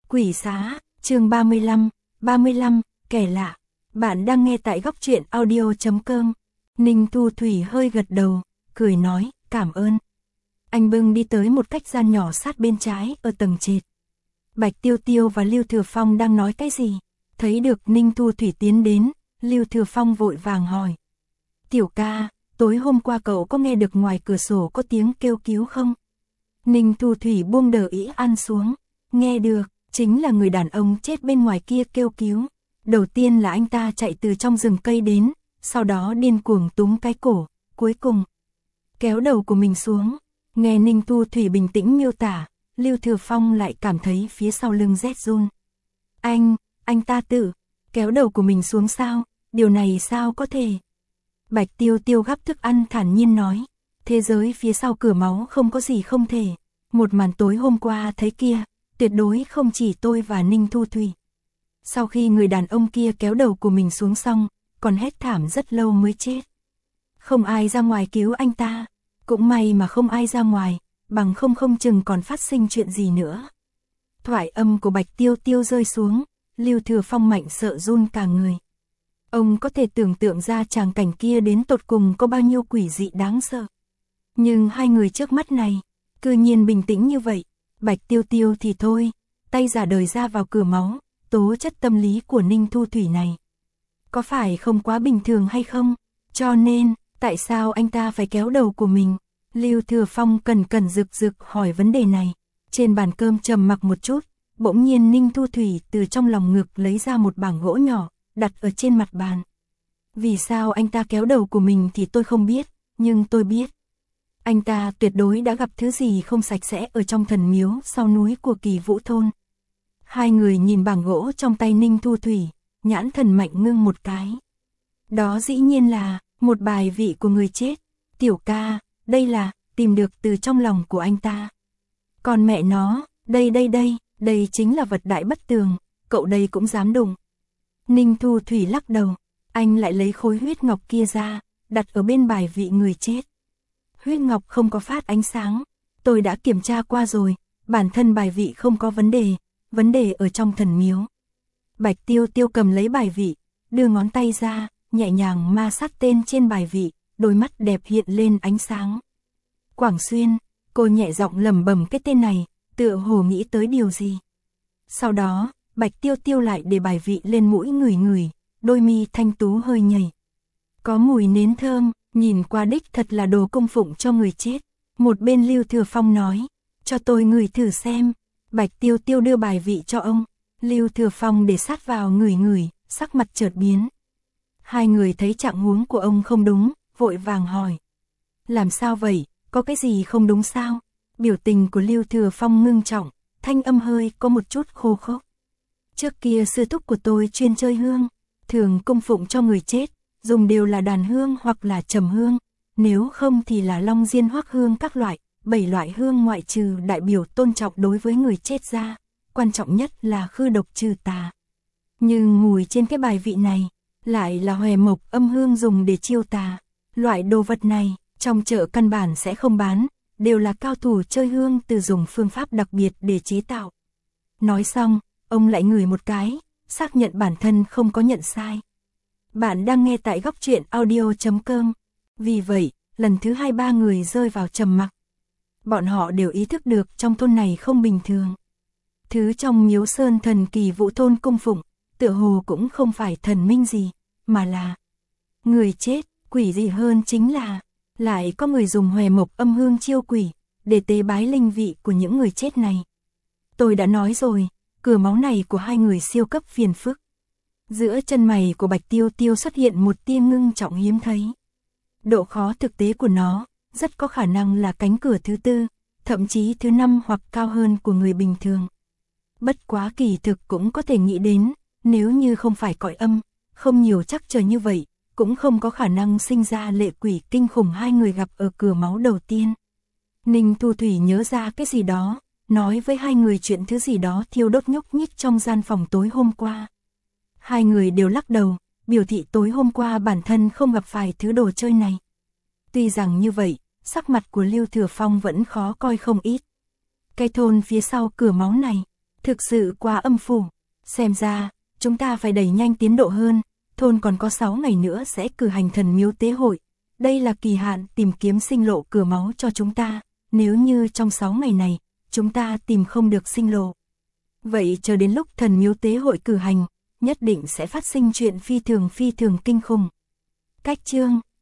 Quỷ xá, chương 35, kẻ lạ. Bạn đang nghe tại góc truyện audio.com. Ninh Thu Thủy hơi gật đầu, cười nói, cảm ơn. Anh bưng đi tới một cách gian nhỏ sát bên trái ở tầng trệt. Bạch Tiêu Tiêu và Lưu Thừa Phong đang nói cái gì? Thấy được Ninh Thu Thủy tiến đến, Lưu Thừa Phong vội vàng hỏi. Tiểu ca, tối hôm qua cậu có nghe được ngoài cửa sổ có tiếng kêu cứu không? Ninh Thu Thủy buông đờ ĩ ăn xuống. Nghe được, chính là người đàn ông chết bên ngoài kia kêu cứu. Đầu tiên là anh ta chạy từ trong rừng cây đến, sau đó điên cuồng túm cái cổ, cuối cùng kéo đầu của mình xuống. Nghe Ninh Thu Thủy bình tĩnh miêu tả, Lưu Thừa Phong lại cảm thấy phía sau lưng rét run. Anh ta tự kéo đầu của mình xuống sao? Điều này sao có thể? Bạch Tiêu Tiêu gắp thức ăn thản nhiên nói. Thế giới phía sau cửa máu không có gì không thể. Một màn tối hôm qua thấy kia, tuyệt đối không chỉ tôi và Ninh Thu Thủy. Sau khi người đàn ông kia kéo đầu của mình xuống xong, còn hét thảm rất lâu mới chết. Không ai ra ngoài cứu anh ta. Cũng may mà không ai ra ngoài, bằng không chừng còn phát sinh chuyện gì nữa. Thoại âm của Bạch Tiêu Tiêu rơi xuống, Lưu Thừa Phong mạnh sợ run cả người. Ông có thể tưởng tượng ra tràng cảnh kia đến tột cùng có bao nhiêu quỷ dị đáng sợ. Nhưng hai người trước mắt này, cư nhiên bình tĩnh như vậy. Bạch Tiêu Tiêu thì thôi, tay giả đời ra vào cửa máu, tố chất tâm lý của Ninh Thu Thủy này. Có phải không quá bình thường hay không? Cho nên, tại sao anh ta phải kéo đầu của mình? Lưu Thừa Phong cẩn rực hỏi vấn đề này. Trên bàn cơm trầm mặc một chút, bỗng nhiên Ninh Thu Thủy từ trong lòng ngực lấy ra một bảng gỗ nhỏ, đặt ở trên mặt bàn. Vì sao anh ta kéo đầu của mình thì tôi không biết, nhưng tôi biết. Anh ta tuyệt đối đã gặp thứ gì không sạch sẽ ở trong thần miếu sau núi của Kỳ Vũ Thôn. Hai người nhìn bảng gỗ trong tay Ninh Thu Thủy, nhãn thần mạnh ngưng một cái. Đó dĩ nhiên là một bài vị của người chết. Tiểu ca, đây là tìm được từ trong lòng của anh ta. Còn mẹ nó, đây chính là vật đại bất tường, cậu đây cũng dám đụng. Ninh Thu Thủy lắc đầu, anh lại lấy khối huyết ngọc kia ra, đặt ở bên bài vị người chết. Huyết ngọc không có phát ánh sáng, tôi đã kiểm tra qua rồi, bản thân bài vị không có vấn đề ở trong thần miếu. Bạch Tiêu Tiêu cầm lấy bài vị, đưa ngón tay ra, nhẹ nhàng ma sát tên trên bài vị, đôi mắt đẹp hiện lên ánh sáng. Quảng Xuyên, cô nhẹ giọng lẩm bẩm cái tên này, tựa hồ nghĩ tới điều gì. Sau đó, Bạch Tiêu Tiêu lại để bài vị lên mũi ngửi, đôi mi thanh tú hơi nhảy. Có mùi nến thơm, nhìn qua đích thật là đồ cung phụng cho người chết. Một bên Lưu Thừa Phong nói, cho tôi ngửi thử xem. Bạch Tiêu Tiêu đưa bài vị cho ông. Lưu Thừa Phong để sát vào ngửi, sắc mặt chợt biến. Hai người thấy trạng huống của ông không đúng, vội vàng hỏi. Làm sao vậy, có cái gì không đúng sao? Biểu tình của Lưu Thừa Phong ngưng trọng, thanh âm hơi có một chút khô khốc. Trước kia sư thúc của tôi chuyên chơi hương, thường cung phụng cho người chết, dùng đều là đàn hương hoặc là trầm hương, nếu không thì là long diên hoắc hương các loại, 7 loại hương ngoại trừ đại biểu tôn trọng đối với người chết ra, quan trọng nhất là khư độc trừ tà. Nhưng mùi trên cái bài vị này, lại là hòe mộc âm hương dùng để chiêu tà. Loại đồ vật này, trong chợ căn bản sẽ không bán, đều là cao thủ chơi hương từ dùng phương pháp đặc biệt để chế tạo. Nói xong, ông lại ngửi một cái, xác nhận bản thân không có nhận sai. Bạn đang nghe tại góc truyện audio.com. Vì vậy, lần thứ 2-3 người rơi vào trầm mặc. Bọn họ đều ý thức được trong thôn này không bình thường. Thứ trong miếu sơn thần Kỳ Vũ Thôn cung phụng, tựa hồ cũng không phải thần minh gì, mà là người chết. Quỷ gì hơn chính là lại có người dùng hòe mộc âm hương chiêu quỷ để tế bái linh vị của những người chết này. Tôi đã nói rồi, cửa máu này của hai người siêu cấp phiền phức. Giữa chân mày của Bạch Tiêu Tiêu xuất hiện một tia ngưng trọng hiếm thấy. Độ khó thực tế của nó rất có khả năng là cánh cửa thứ 4, thậm chí thứ 5 hoặc cao hơn của người bình thường. Bất quá kỳ thực cũng có thể nghĩ đến, nếu như không phải cõi âm, không nhiều chắc chờ như vậy, cũng không có khả năng sinh ra lệ quỷ kinh khủng hai người gặp ở cửa máu đầu tiên. Ninh Thu Thủy nhớ ra cái gì đó, nói với hai người chuyện thứ gì đó thiêu đốt nhúc nhích trong gian phòng tối hôm qua. Hai người đều lắc đầu, biểu thị tối hôm qua bản thân không gặp phải thứ đồ chơi này. Tuy rằng như vậy, sắc mặt của Lưu Thừa Phong vẫn khó coi không ít. Cái thôn phía sau cửa máu này, Thực sự quá âm phủ. Xem ra, chúng ta phải đẩy nhanh tiến độ hơn. Thôn còn có 6 ngày nữa sẽ cử hành thần miếu tế hội. Đây là kỳ hạn tìm kiếm sinh lộ cửa máu cho chúng ta. Nếu như trong 6 ngày này, chúng ta tìm không được sinh lộ. Vậy chờ đến lúc thần miếu tế hội cử hành, nhất định sẽ phát sinh chuyện phi thường kinh khủng. Cách chương